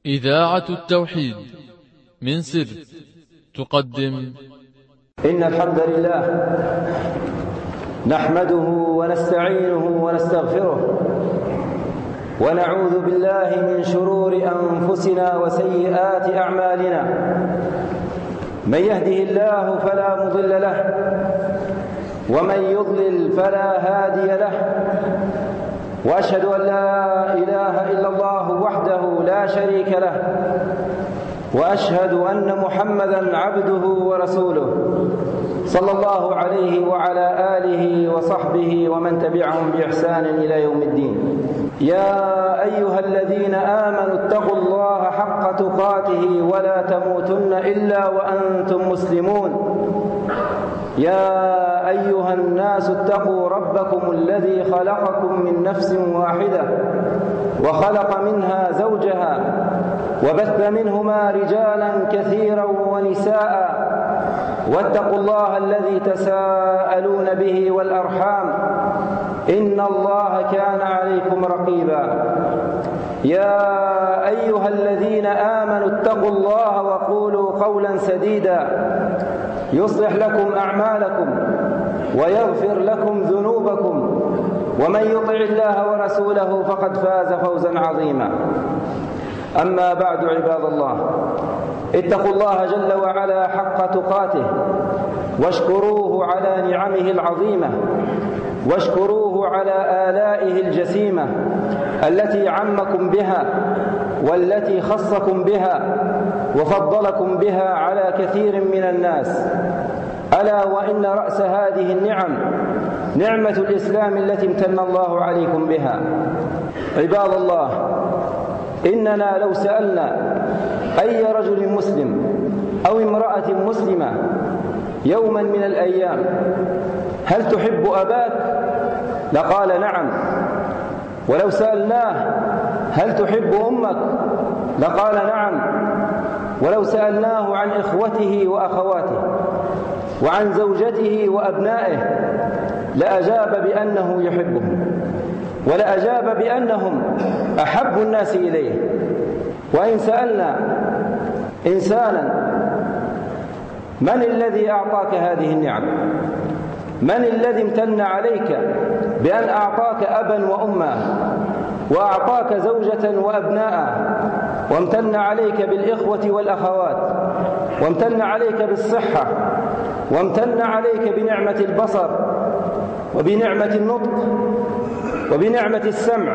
إذاعة التوحيد من سر تقدم إن الحمد لله نحمده ونستعينه ونستغفره ونعوذ بالله من شرور أنفسنا وسيئات أعمالنا. من يهده الله فلا مضل له ومن يضلل فلا هادي له، وأشهد أن لا إله إلا الله وحده لا شريك له، وأشهد أن محمدًا عبده ورسوله صلى الله عليه وعلى آله وصحبه ومن تبعهم بإحسان إلى يوم الدين. يا أيها الذين آمنوا اتقوا الله حق تقاته ولا تموتن إلا وأنتم مسلمون. يا أيها الناس اتقوا ربكم الذي خلقكم من نفس واحدة وخلق منها زوجها وبث منهما رجالا كثيرا ونساء، واتقوا الله الذي تساءلون به والأرحام إن الله كان عليكم رقيبا. يا أيها الذين آمنوا اتقوا الله وقولوا قولا سديدا يصلح لكم أعمالكم ويغفر لكم ذنوبكم، ومن يطع الله ورسوله فقد فاز فوزا عظيما. أما بعد، عباد الله، اتقوا الله جل وعلا حق تقاته واشكروه على نعمه العظيمة، واشكروه على آلائه الجسيمة التي عمكم بها والتي خصكم بها وفضلكم بها على كثير من الناس. ألا وإن رأس هذه النعم نعمة الإسلام التي امتن الله عليكم بها. عباد الله، إننا لو سألنا أي رجل مسلم أو امرأة مسلمة يوما من الأيام هل تحب أباك؟ لقال نعم. ولو سألناه هل تحب أمك؟ لقال نعم. ولو سألناه عن إخوته وأخواته وعن زوجته وأبنائه لأجاب بأنه يحبهم، ولأجاب بأنهم أحب الناس إليه. وإن سألنا إنسانا من الذي أعطاك هذه النعم؟ من الذي امتن عليك بأن أعطاك أبا وأما وأعطاك زوجة وأبناء، وامتن عليك بالإخوة والأخوات، وامتن عليك بالصحة، وامتن عليك بنعمة البصر وبنعمة النطق وبنعمة السمع؟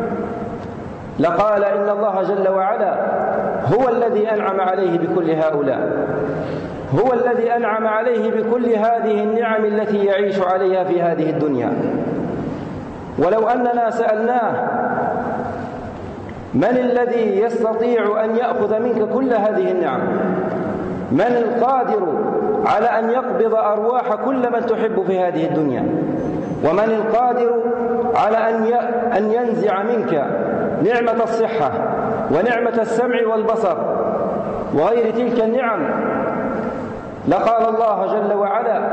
لقال إن الله جل وعلا هو الذي أنعم عليه بكل هؤلاء، هو الذي أنعم عليه بكل هذه النعم التي يعيش عليها في هذه الدنيا. ولو أننا سألناه من الذي يستطيع أن يأخذ منك كل هذه النعم؟ من القادر على أن يقبض أرواح كل من تحب في هذه الدنيا؟ ومن القادر على أن ينزع منك نعمة الصحة ونعمة السمع والبصر وغير تلك النعم؟ لقال الله جل وعلا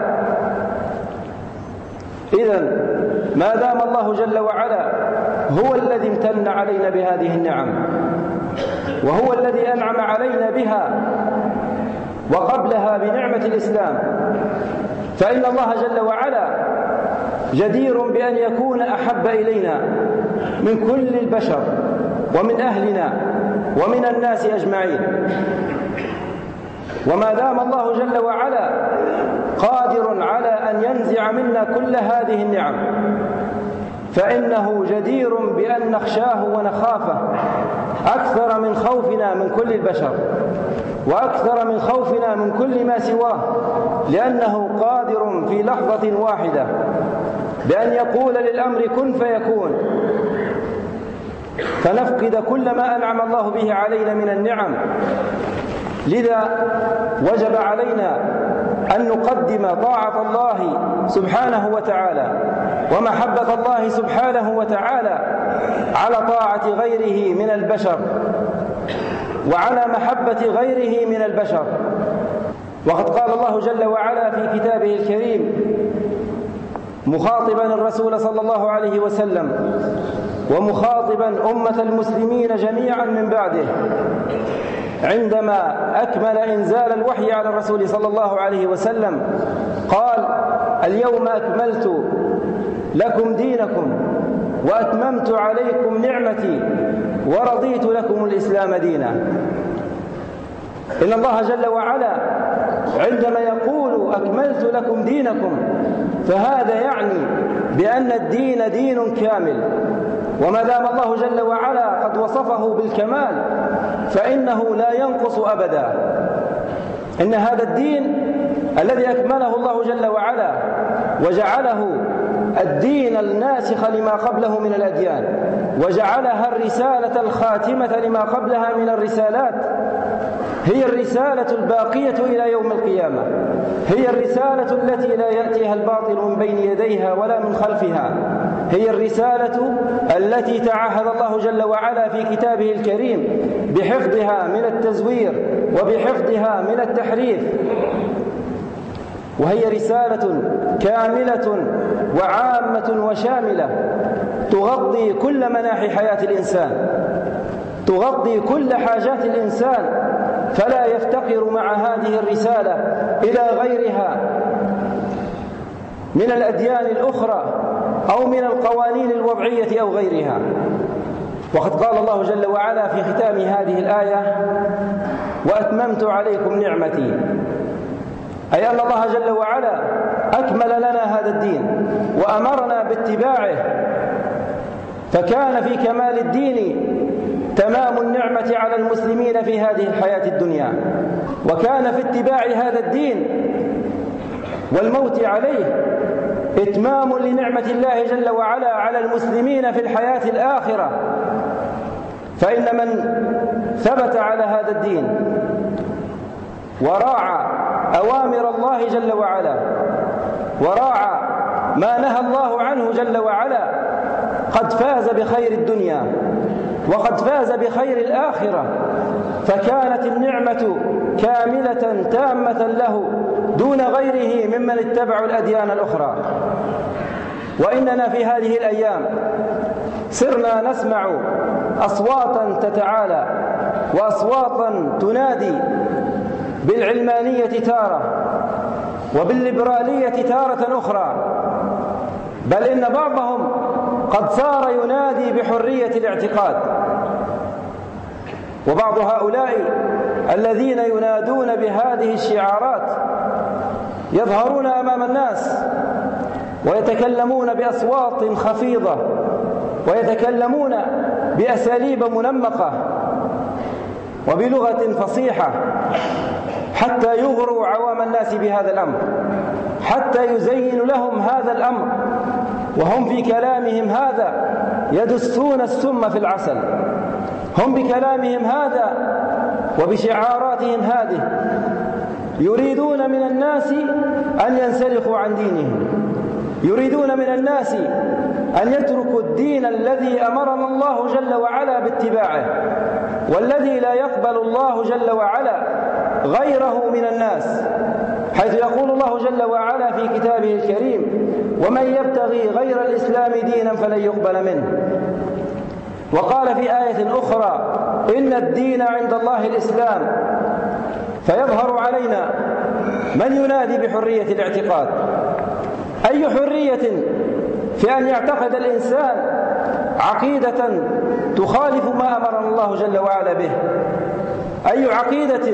إذن ما دام الله جل وعلا هو الذي امتن علينا بهذه النعم وهو الذي أنعم علينا بها وقبلها بنعمة الإسلام، فإن الله جل وعلا جدير بأن يكون أحب إلينا من كل البشر ومن أهلنا ومن الناس أجمعين. وما دام الله جل وعلا قادر على أن ينزع منا كل هذه النعم فإنه جدير بأن نخشاه ونخافه أكثر من خوفنا من كل البشر وأكثر من خوفنا من كل ما سواه، لأنه قادر في لحظة واحدة بأن يقول للأمر كن فيكون، فنفقد كل ما أنعم الله به علينا من النعم. لذا وجب علينا أن نقدم طاعة الله سبحانه وتعالى ومحبة الله سبحانه وتعالى على طاعة غيره من البشر وعلى محبة غيره من البشر. وقد قال الله جل وعلا في كتابه الكريم مخاطبا الرسول صلى الله عليه وسلم ومخاطبا أمة المسلمين جميعا من بعده، عندما أكمل إنزال الوحي على الرسول صلى الله عليه وسلم قال: اليوم أكملت لكم دينكم وأتممت عليكم نعمتي ورضيت لكم الإسلام دينا. إن الله جل وعلا عندما يقول أكملت لكم دينكم فهذا يعني بأن الدين دين كامل، وما دام الله جل وعلا قد وصفه بالكمال فإنه لا ينقص أبدا. إن هذا الدين الذي أكمله الله جل وعلا وجعله الدين الناسخ لما قبله من الأديان، وجعلها الرسالة الخاتمة لما قبلها من الرسالات، هي الرسالة الباقية إلى يوم القيامة، هي الرسالة التي لا يأتيها الباطل من بين يديها ولا من خلفها، هي الرسالة التي تعهد الله جل وعلا في كتابه الكريم بحفظها من التزوير وبحفظها من التحريف، وهي رسالة كاملة وعامة وشاملة تغطي كل مناحي حياة الإنسان، تغطي كل حاجات الإنسان، فلا يفتقر مع هذه الرسالة إلى غيرها من الأديان الأخرى أو من القوانين الوضعية أو غيرها. وقد قال الله جل وعلا في ختام هذه الآية: وأتممت عليكم نعمتي، أي أن الله جل وعلا أكمل لنا هذا الدين وأمرنا باتباعه، فكان في كمال الدين تمام النعمة على المسلمين في هذه الحياة الدنيا، وكان في اتباع هذا الدين والموت عليه إتمام لنعمة الله جل وعلا على المسلمين في الحياة الآخرة. فإن من ثبت على هذا الدين وراعى أوامر الله جل وعلا وراعى ما نهى الله عنه جل وعلا قد فاز بخير الدنيا وقد فاز بخير الآخرة، فكانت النعمة كاملة تامة له دون غيره ممن اتبعوا الأديان الأخرى. وإننا في هذه الأيام صرنا نسمع أصواتا تتعالى وأصواتا تنادي بالعلمانية تارة وبالليبرالية تارة أخرى، بل إن بعضهم قد صار ينادي بحرية الاعتقاد. وبعض هؤلاء الذين ينادون بهذه الشعارات يظهرون أمام الناس ويتكلمون بأصوات خفيضة ويتكلمون بأساليب منمقة وبلغة فصيحة حتى يغروا عوام الناس بهذا الأمر، حتى يزين لهم هذا الأمر، وهم في كلامهم هذا يدسون السم في العسل. هم بكلامهم هذا وبشعاراتهم هذه يريدون من الناس أن ينسلخوا عن دينهم، يريدون من الناس أن يتركوا الدين الذي أمرنا الله جل وعلا باتباعه، والذي لا يقبل الله جل وعلا غيره من الناس، حيث يقول الله جل وعلا في كتابه الكريم: ومن يبتغي غير الإسلام دينا فلن يقبل منه. وقال في آية أخرى: إن الدين عند الله الإسلام. فيظهر علينا من ينادي بحرية الاعتقاد. أي حرية في أن يعتقد الإنسان عقيدة تخالف ما أمرنا الله جل وعلا به؟ أي عقيدة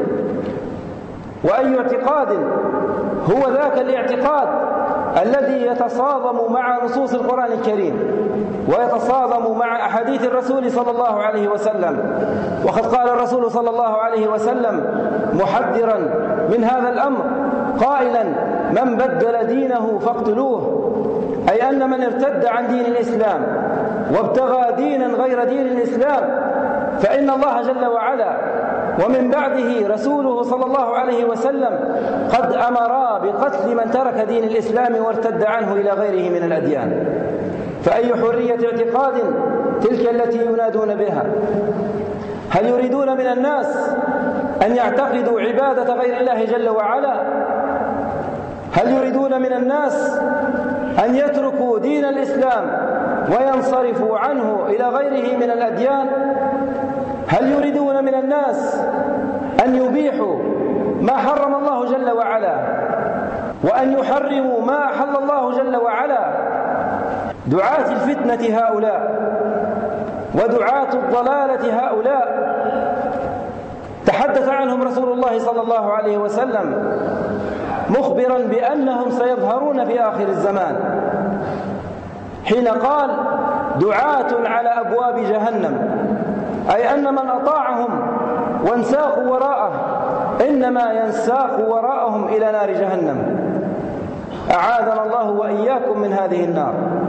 وأي اعتقاد هو ذاك الاعتقاد الذي يتصادم مع نصوص القرآن الكريم ويتصادم مع أحاديث الرسول صلى الله عليه وسلم؟ وقد قال الرسول صلى الله عليه وسلم محذرا من هذا الأمر قائلا: من بدل دينه فاقتلوه، أي أن من ارتد عن دين الإسلام وابتغى دينا غير دين الإسلام فإن الله جل وعلا ومن بعده رسوله صلى الله عليه وسلم قد أمرا بقتل من ترك دين الإسلام وارتد عنه إلى غيره من الأديان. فأي حرية اعتقاد تلك التي ينادون بها؟ هل يريدون من الناس أن يعتقدوا عبادة غير الله جل وعلا؟ هل يريدون من الناس أن يتركوا دين الإسلام وينصرفوا عنه إلى غيره من الأديان؟ هل يريدون من الناس أن يبيحوا ما حرم الله جل وعلا وأن يحرموا ما أحل الله جل وعلا؟ دعاة الفتنة هؤلاء ودعاة الضلالة هؤلاء تحدث عنهم رسول الله صلى الله عليه وسلم مخبرا بأنهم سيظهرون في آخر الزمان، حين قال دعاة على أبواب جهنم، أي أن من أطاعهم وانساقوا وراءه إنما ينساق وراءهم إلى نار جهنم. أعاذنا الله وإياكم من هذه النار.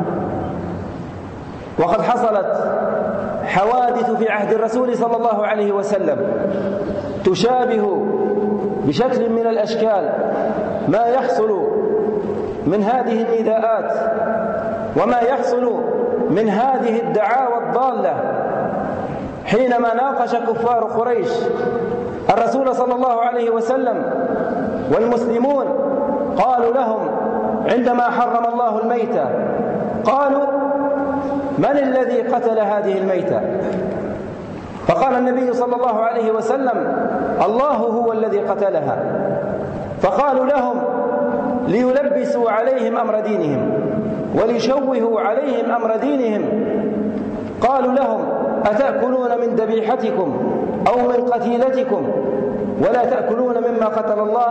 وقد حصلت حوادث في عهد الرسول صلى الله عليه وسلم تشابه بشكل من الأشكال ما يحصل من هذه النداءات وما يحصل من هذه الدعاوى الضالة، حينما ناقش كفار قريش الرسول صلى الله عليه وسلم والمسلمون قالوا لهم عندما حرم الله الميتة، قالوا من الذي قتل هذه الميتة؟ فقال النبي صلى الله عليه وسلم الله هو الذي قتلها. فقالوا لهم ليلبسوا عليهم أمر دينهم وليشوهوا عليهم أمر دينهم، قالوا لهم أتأكلون من ذبيحتكم أو من قتيلتكم ولا تأكلون مما قتل الله؟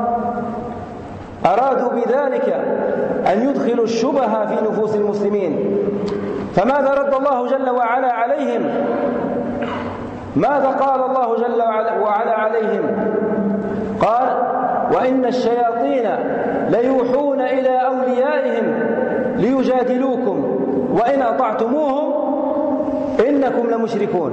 أرادوا بذلك أن يدخلوا الشبهة في نفوس المسلمين. فماذا رد الله جل وعلا عليهم؟ ماذا قال الله جل وعلا عليهم؟ قال وإن الشياطين ليوحون إلى أوليائهم ليجادلوكم وإن أطعتموهم إنكم لمشركون.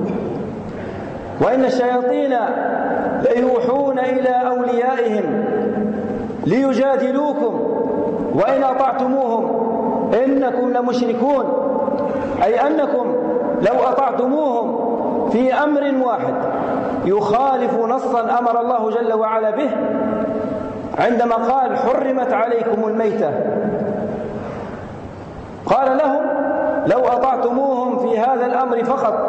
وإن الشياطين ليوحون إلى أوليائهم ليجادلوكم وإن أطعتموهم إنكم لمشركون، أي أنكم لو أطعتموهم في أمر واحد يخالف نصا أمر الله جل وعلا به، عندما قال حرمت عليكم الميتة قال لهم لو أطعتموهم في هذا الأمر فقط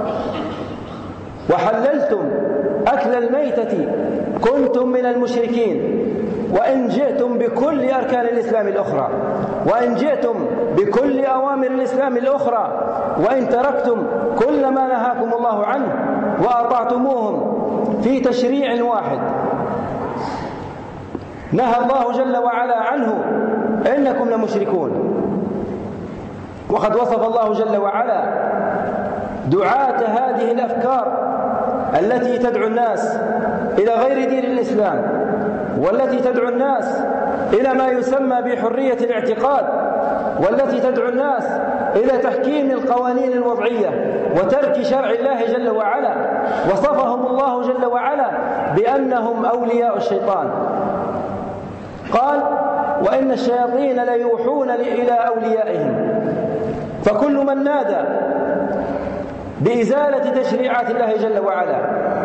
وحللتم أكل الميتة كنتم من المشركين، وإن جئتم بكل أركان الإسلام الأخرى وإن جئتم بكل أوامر الإسلام الأخرى وإن تركتم كل ما نهاكم الله عنه وأطعتموهم في تشريع واحد نهى الله جل وعلا عنه إنكم لمشركون. وقد وصف الله جل وعلا دعاة هذه الأفكار التي تدعو الناس إلى غير دين الإسلام والتي تدعو الناس إلى ما يسمى بحرية الاعتقاد والتي تدعو الناس إلى تحكيم القوانين الوضعية وترك شرع الله جل وعلا. وصفهم الله جل وعلا بأنهم أولياء الشيطان، قال وإن الشياطين ليوحون إلى أوليائهم. فكل من نادى بإزالة تشريعات الله جل وعلا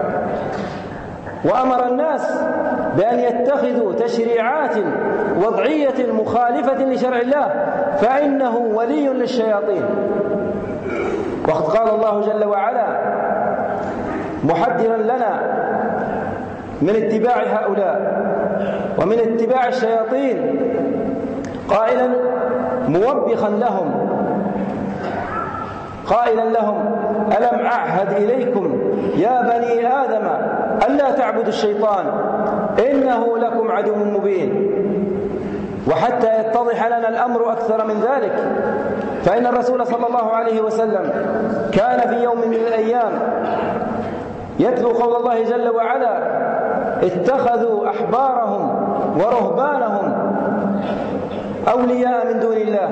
وأمر الناس بأن يتخذوا تشريعات وضعية مخالفة لشرع الله فإنه ولي للشياطين. وقد قال الله جل وعلا محذرا لنا من اتباع هؤلاء ومن اتباع الشياطين قائلا موبخا لهم ألم أعهد إليكم يا بني آدم ألا تعبدوا الشيطان إنه لكم عدو مبين. وحتى يتضح لنا الأمر أكثر من ذلك فإن الرسول صلى الله عليه وسلم كان في يوم من الأيام يتلو قول الله جل وعلا اتخذوا أحبارهم ورهبانهم أولياء من دون الله.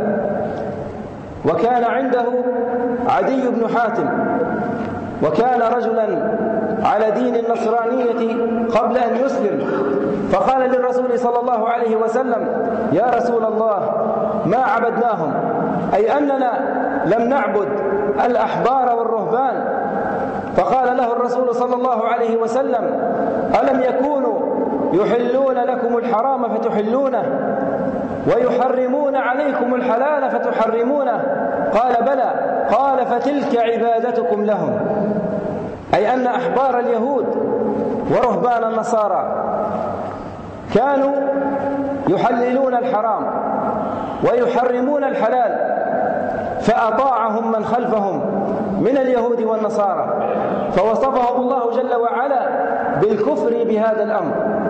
وكان عنده عدي بن حاتم وكان رجلا على دين النصرانية قبل أن يسلم، فقال للرسول صلى الله عليه وسلم يا رسول الله ما عبدناهم، أي أننا لم نعبد الأحبار والرهبان. فقال له الرسول صلى الله عليه وسلم ألم يكونوا يحلون لكم الحرام فتحلونه؟ ويحرمون عليكم الحلال فتحرمونه؟ قال بلى. قال فتلك عبادتكم لهم، أي أن أحبار اليهود ورهبان النصارى كانوا يحللون الحرام ويحرمون الحلال، فأطاعهم من خلفهم من اليهود والنصارى، فوصفهم الله جل وعلا بالكفر بهذا الأمر.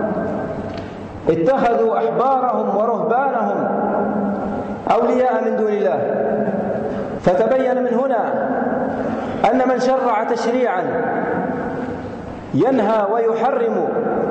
اتخذوا أحبارهم ورهبانهم أولياء من دون الله. فتبين من هنا أن من شرع تشريعا ينهى ويحرم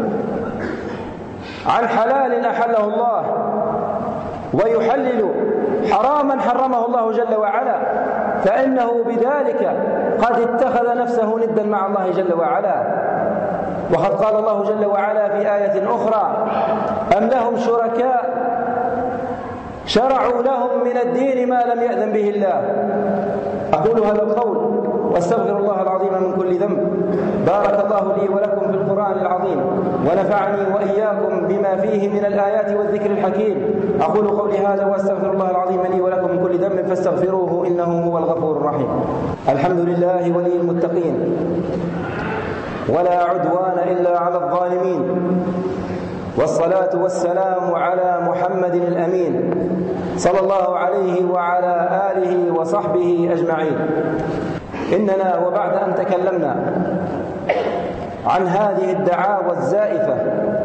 عن حلال أحله الله ويحلل حراما حرمه الله جل وعلا، فإنه بذلك قد اتخذ نفسه ندا مع الله جل وعلا. وقد قال الله جل وعلا في آية أخرى: أم لهم شركاء شرعوا لهم من الدين ما لم يأذن به الله. أقول هذا القول واستغفر الله العظيم من كل ذنب. بارك الله لي ولكم في القرآن العظيم، ونفعني وإياكم بما فيه من الآيات والذكر الحكيم. أقول قولي هذا وأستغفر الله العظيم لي ولكم من كل ذنب فاستغفروه إنه هو الغفور الرحيم. الحمد لله ولي المتقين، ولا عدوان إلا على الظالمين، والصلاة والسلام على محمد الأمين صلى الله عليه وعلى آله وصحبه أجمعين. إننا وبعد أن تكلمنا عن هذه الدعاوى الزائفة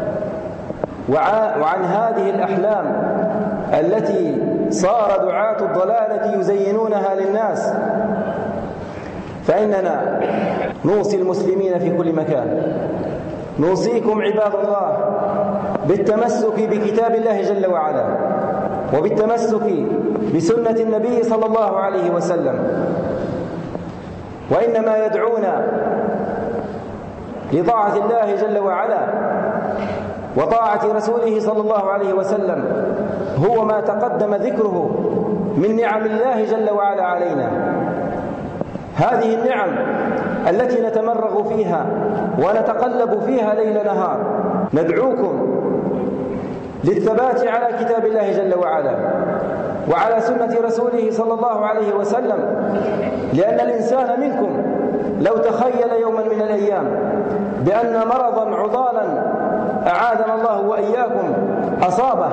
وعن هذه الأحلام التي صار دعاة الضلالة يزينونها للناس، فإننا نوصي المسلمين في كل مكان، نوصيكم عباد الله بالتمسك بكتاب الله جل وعلا، وبالتمسك بسنة النبي صلى الله عليه وسلم. وإنما يدعونا لطاعة الله جل وعلا وطاعة رسوله صلى الله عليه وسلم هو ما تقدم ذكره من نعم الله جل وعلا علينا. هذه النعم التي نتمرغ فيها ونتقلب فيها ليل نهار، ندعوكم للثبات على كتاب الله جل وعلا وعلى سنة رسوله صلى الله عليه وسلم، لأن الإنسان منكم لو تخيل يوما من الأيام بأن مرضا عضالا أعاذنا الله وإياكم أصابه،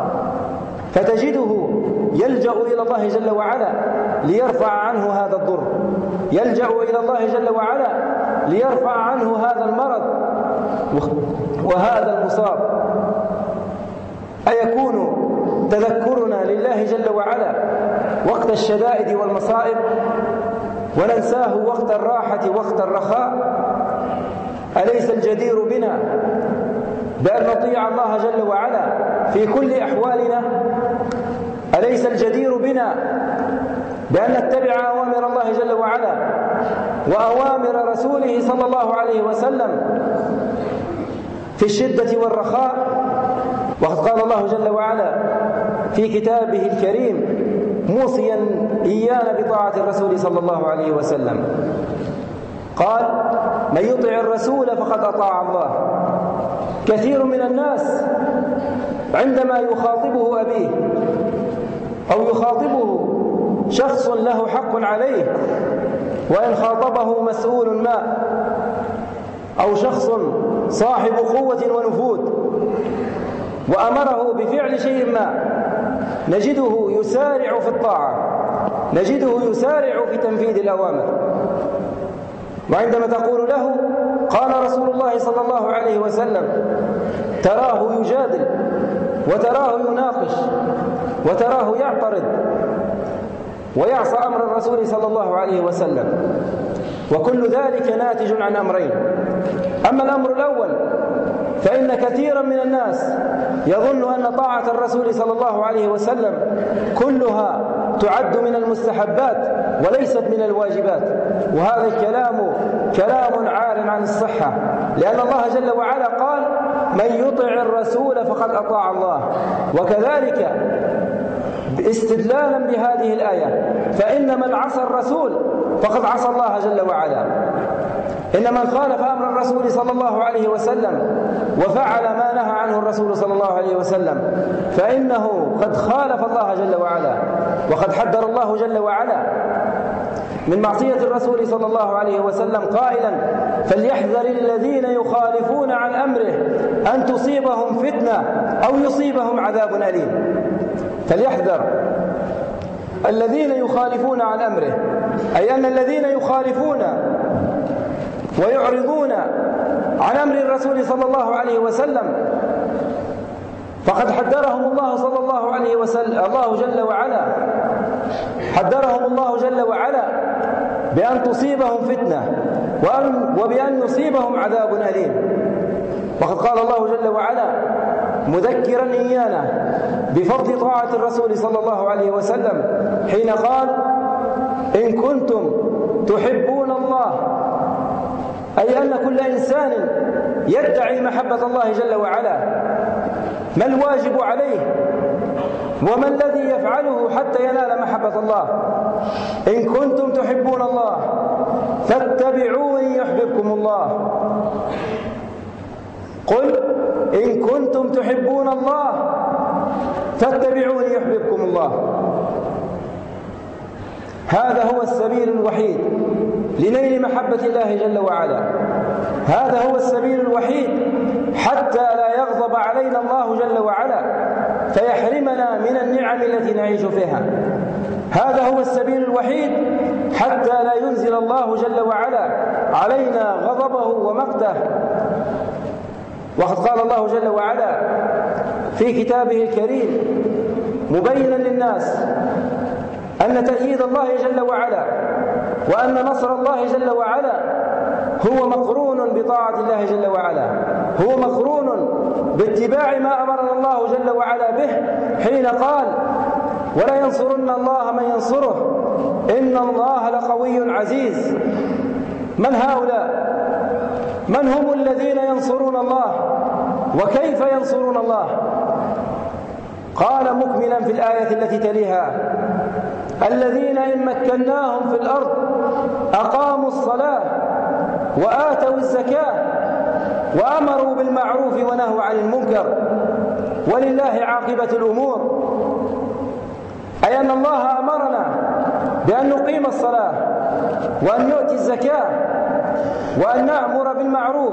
فتجده يلجأ إلى الله جل وعلا ليرفع عنه هذا الضر، يلجأ إلى الله جل وعلا ليرفع عنه هذا المرض وهذا المصاب، أيكون تذكرنا لله جل وعلا وقت الشدائد والمصائب وننساه وقت الراحة وقت الرخاء؟ أليس الجدير بنا بأن نطيع الله جل وعلا في كل أحوالنا؟ أليس الجدير بنا بأن نتبع أوامر الله جل وعلا وأوامر رسوله صلى الله عليه وسلم في الشدة والرخاء؟ وقد قال الله جل وعلا في كتابه الكريم موصيا إيانا بطاعة الرسول صلى الله عليه وسلم، قال: من يطع الرسول فقد أطاع الله. كثير من الناس عندما يخاطبه أبيه أو يخاطبه شخص له حق عليه، وإن خاطبه مسؤول ما أو شخص صاحب قوة ونفوذ وأمره بفعل شيء ما، نجده يسارع في الطاعة، نجده يسارع في تنفيذ الأوامر. وعندما تقول له قال رسول الله صلى الله عليه وسلم، تراه يجادل وتراه يناقش وتراه يعترض ويعصى أمر الرسول صلى الله عليه وسلم، وكل ذلك ناتج عن أمرين. أما الأمر الأول فإن كثيرا من الناس يظن أن طاعة الرسول صلى الله عليه وسلم كلها تعد من المستحبات وليست من الواجبات، وهذا الكلام كلام عار عن الصحة، لأن الله جل وعلا قال: من يطع الرسول فقد أطاع الله. وكذلك استدلالا بهذه الآية فإن من عصى الرسول فقد عصى الله جل وعلا. إن من خالف أمر الرسول صلى الله عليه وسلم وفعل ما نهى عنه الرسول صلى الله عليه وسلم فإنه قد خالف الله جل وعلا، وقد حذر الله جل وعلا من معصية الرسول صلى الله عليه وسلم قائلا: فليحذر الذين يخالفون عن أمره أن تصيبهم فتنة أو يصيبهم عذاب أليم. فليحذر الذين يخالفون عن أمره، أي أن الذين يخالفون ويعرضون عن أمر الرسول صلى الله عليه وسلم فقد حذرهم الله صلى الله عليه وسلم، الله جل وعلا حذرهم الله جل وعلا بأن تصيبهم فتنة وبأن يصيبهم عذاب أليم. وقد قال الله جل وعلا مذكرا إيانا بفضل طاعة الرسول صلى الله عليه وسلم حين قال: إن كنتم تحبون الله، أي أن كل إنسان يدعي محبة الله جل وعلا ما الواجب عليه وما الذي يفعله حتى ينال محبة الله؟ إن كنتم تحبون الله فاتبعوني يحببكم الله. قل إن كنتم تحبون الله فاتبعوني يحببكم الله. هذا هو السبيل الوحيد لنيل محبة الله جل وعلا، هذا هو السبيل الوحيد حتى لا يغضب علينا الله جل وعلا فيحرمنا من النعم التي نعيش فيها، هذا هو السبيل الوحيد حتى لا ينزل الله جل وعلا علينا غضبه ومقته. وقد قال الله جل وعلا في كتابه الكريم مبينا للناس أن تأييد الله جل وعلا وأن نصر الله جل وعلا هو مقرون بطاعة الله جل وعلا، هو مقرون باتباع ما أمرنا الله جل وعلا به حين قال: ولا ينصرن الله من ينصره إن الله لقوي عزيز. من هؤلاء؟ من هم الذين ينصرون الله وكيف ينصرون الله؟ قال مكملا في الآية التي تليها: الذين إن مكناهم في الأرض أقاموا الصلاة وآتوا الزكاة وأمروا بالمعروف ونهوا عن المنكر ولله عاقبة الأمور. أي أن الله أمرنا بأن نقيم الصلاة وأن نؤتي الزكاة وأن نأمر بالمعروف،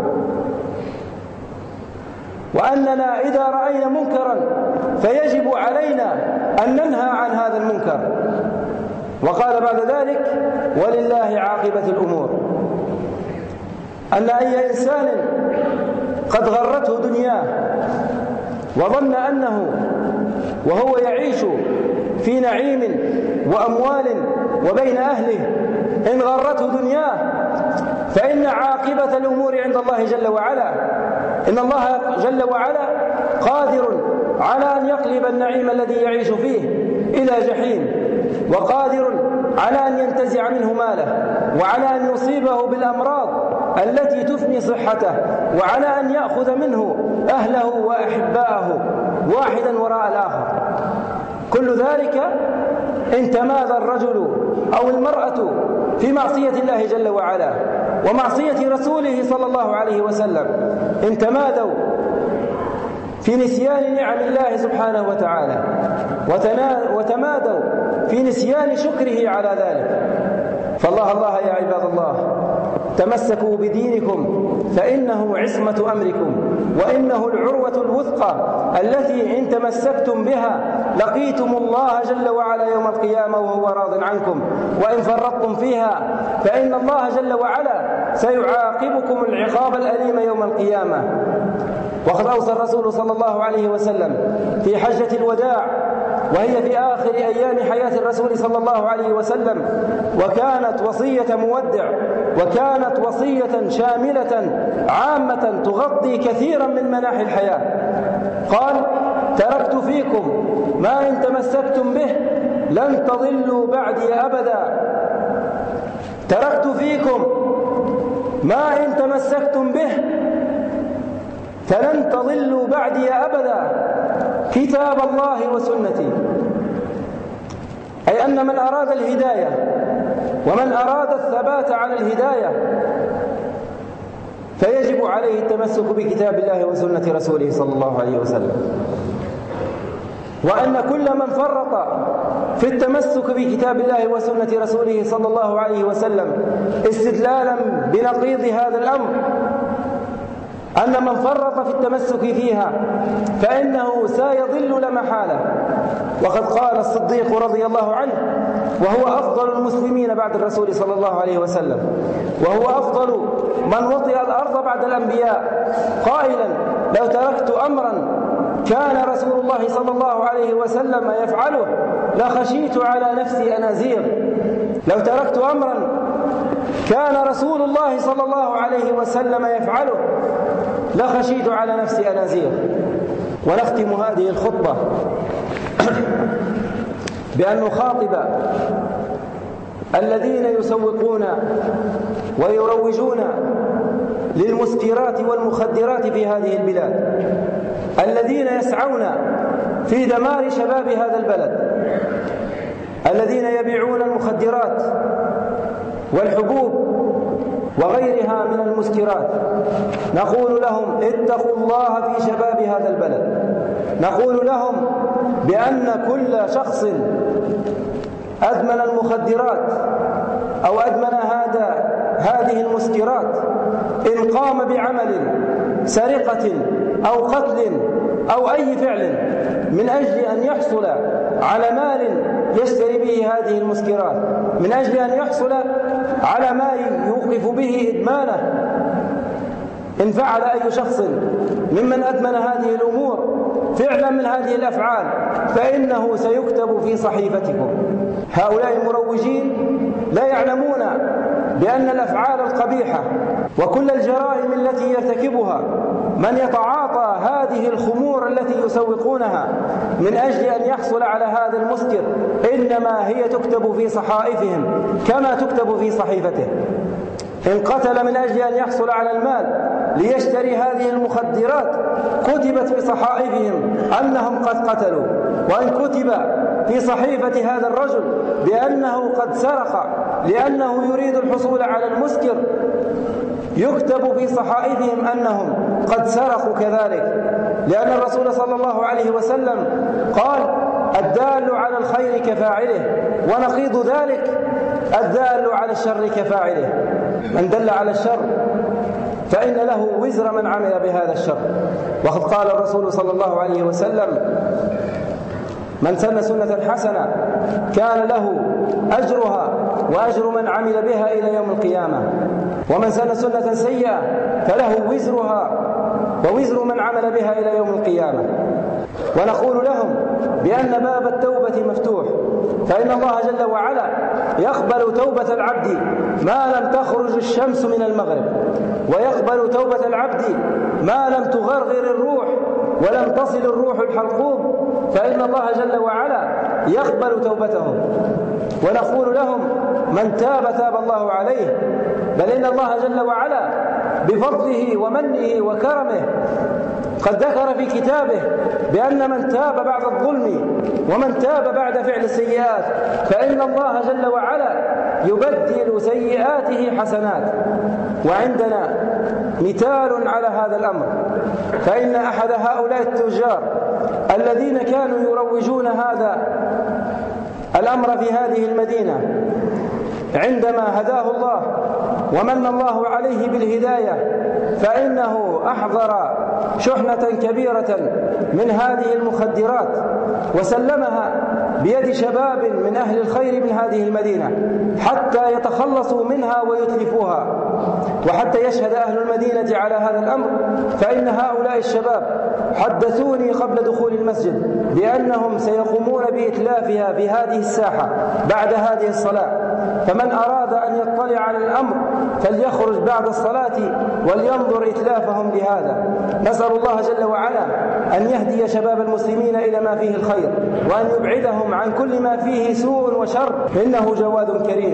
وأننا إذا رأينا منكرا فيجب علينا أن ننهى عن هذا المنكر. وقال بعد ذلك: ولله عاقبة الأمور. أن أي إنسان قد غرته دنياه وظن أنه وهو يعيش في نعيم وأموال وبين أهله إن غرته دنياه فإن عاقبة الأمور عند الله جل وعلا، إن الله جل وعلا قادر على أن يقلب النعيم الذي يعيش فيه إلى جحيم، وقادر على أن ينتزع منه ماله، وعلى أن يصيبه بالأمراض التي تفني صحته، وعلى أن يأخذ منه أهله وأحباءه واحدا وراء الآخر. كل ذلك إن تمادى الرجل أو المرأة في معصية الله جل وعلا ومعصية رسوله صلى الله عليه وسلم، إن تمادوا في نسيان نعم الله سبحانه وتعالى وتمادوا في نسيان شكره على ذلك. فالله الله يا عباد الله، تمسكوا بدينكم فإنه عصمة أمركم، وإنه العروة الوثقى التي إن تمسكتم بها لقيتم الله جل وعلا يوم القيامة وهو راض عنكم، وإن فرطتم فيها فإن الله جل وعلا سيعاقبكم العقاب الأليم يوم القيامة. وقد أوصى الرسول صلى الله عليه وسلم في حجة الوداع، وهي في آخر أيام حياة الرسول صلى الله عليه وسلم، وكانت وصية مودع، وكانت وصية شاملة عامة تغطي كثيرا من مناحي الحياة. قال: تركت فيكم ما إن تمسكتم به لن تضلوا بعدي أبدا. تركت فيكم ما إن تمسكتم به فلن تضلوا بعدي أبدا، كتاب الله وسنتي. أي أن من أراد الهداية ومن أراد الثبات على الهداية فيجب عليه التمسك بكتاب الله وسنة رسوله صلى الله عليه وسلم، وأن كل من فرط في التمسك بكتاب الله وسنة رسوله صلى الله عليه وسلم استدلالا بنقيض هذا الأمر، أن من فرط في التمسك فيها فإنه سيضل لا محالة. وقد قال الصديق رضي الله عنه، وهو أفضل المسلمين بعد الرسول صلى الله عليه وسلم، وهو أفضل من وطئ الأرض بعد الأنبياء، قائلا: لو تركت أمرا كان رسول الله صلى الله عليه وسلم يفعله لخشيت على نفسي أن أزيغ. لو تركت أمرا كان رسول الله صلى الله عليه وسلم يفعله لخشيت على نفسي أن أزيغ. ونختم هذه الخطبة بأن نخاطب الذين يسوقون ويروجون للمسكرات والمخدرات في هذه البلاد، الذين يسعون في دمار شباب هذا البلد، الذين يبيعون المخدرات والحبوب وغيرها من المسكرات. نقول لهم: اتقوا الله في شباب هذا البلد. نقول لهم بأن كل شخص أدمن المخدرات أو أدمن هذه المسكرات إن قام بعمل سرقة أو قتل أو أي فعل من أجل أن يحصل على مال يشتري به هذه المسكرات، من أجل أن يحصل على ما يوقف به إدمانه، إن فعل أي شخص ممن أدمن هذه الأمور فعلا من هذه الأفعال فإنه سيكتب في صحيفتكم. هؤلاء المروجين لا يعلمون بأن الأفعال القبيحة وكل الجرائم التي يرتكبها من يتعاطى هذه الخمور التي يسوقونها من أجل أن يحصل على هذا المسكر إنما هي تكتب في صحائفهم كما تكتب في صحيفته. إن قتل من أجل أن يحصل على المال ليشتري هذه المخدرات كتبت في صحائفهم أنهم قد قتلوا، وإن كتب في صحيفة هذا الرجل بأنه قد سرق لأنه يريد الحصول على المسكر يكتب في صحائفهم أنهم قد سرقوا كذلك، لأن الرسول صلى الله عليه وسلم قال: الدال على الخير كفاعله، ونقيض ذلك الدال على الشر كفاعله. من دل على الشر فإن له وزر من عمل بهذا الشر. وقد قال الرسول صلى الله عليه وسلم: من سن سنة حسنة كان له أجرها وأجر من عمل بها إلى يوم القيامة، ومن سن سنة سيئة فله وزرها ووزر من عمل بها إلى يوم القيامة. ونقول لهم بأن باب التوبة مفتوح، فإن الله جل وعلا يقبل توبة العبد ما لم تخرج الشمس من المغرب، ويقبل توبة العبد ما لم تغرغر الروح ولم تصل الروح الحلقوم، فإن الله جل وعلا يقبل توبتهم. ونقول لهم: من تاب تاب الله عليه، بل إن الله جل وعلا بفضله ومنه وكرمه قد ذكر في كتابه بأن من تاب بعد الظلم ومن تاب بعد فعل السيئات فإن الله جل وعلا يبدل سيئاته حسنات. وعندنا مثال على هذا الأمر، فإن أحد هؤلاء التجار الذين كانوا يروجون هذا الأمر في هذه المدينة عندما هداه الله ومن الله عليه بالهداية فإنه أحضر شحنة كبيرة من هذه المخدرات وسلمها بيد شباب من أهل الخير من هذه المدينة حتى يتخلصوا منها ويتلفوها. وحتى يشهد أهل المدينة على هذا الأمر فإن هؤلاء الشباب حدثوني قبل دخول المسجد بأنهم سيقومون بإتلافها في هذه الساحة بعد هذه الصلاة، فمن أراد أن يطلع على الأمر فليخرج بعد الصلاة ولينظر إتلافهم لهذا. نسأل الله جل وعلا أن يهدي شباب المسلمين إلى ما فيه الخير، وأن يبعدهم عن كل ما فيه سوء وشر، إنه جواد كريم.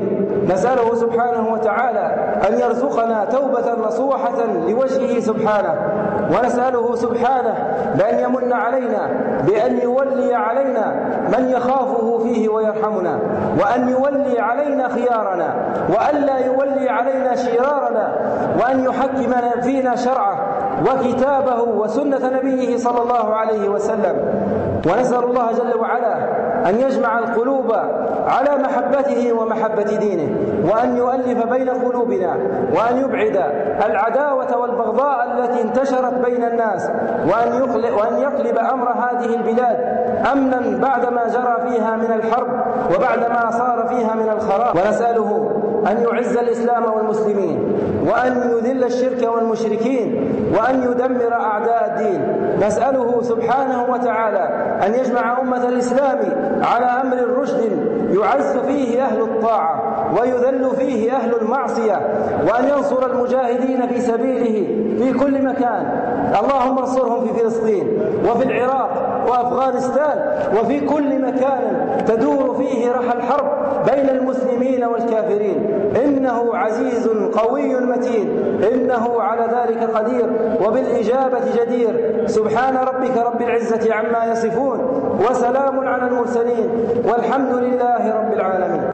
نسأله سبحانه وتعالى أن يرزقنا توبة نصوحة لوجهه سبحانه، ونسأله سبحانه بأن يمن علينا بأن يولي علينا من يخافه فيه ويرحمنا، وأن يولي علينا خيارنا، وأن لا يولي علينا شرارنا، وأن يحكم فينا شرعه وكتابه وسنة نبيه صلى الله عليه وسلم. ونسأل الله جل وعلا أن يجمع القلوب على محبته ومحبة دينه، وأن يؤلف بين قلوبنا، وأن يبعد العداوة والبغضاء التي انتشرت بين الناس، وأن يقلب أمر هذه البلاد أمنا بعدما جرى فيها من الحرب وبعدما صار فيها من الخراب. ونسأله أن يعز الإسلام والمسلمين، وأن يذل الشرك والمشركين، وأن يدمر أعداء الدين. نسأله سبحانه وتعالى أن يجمع أمة الإسلام على أمر رشد يعز فيه أهل الطاعة ويذل فيه أهل المعصية، وأن ينصر المجاهدين في سبيله في كل مكان. اللهم انصرهم في فلسطين وفي العراق وأفغانستان وفي كل مكان تدور فيه رحى الحرب بين المسلمين والكافرين، إنه عزيز قوي متين، إنه على ذلك قدير وبالإجابة جدير. سبحان ربك رب العزة عما يصفون، وسلام على المرسلين، والحمد لله رب العالمين.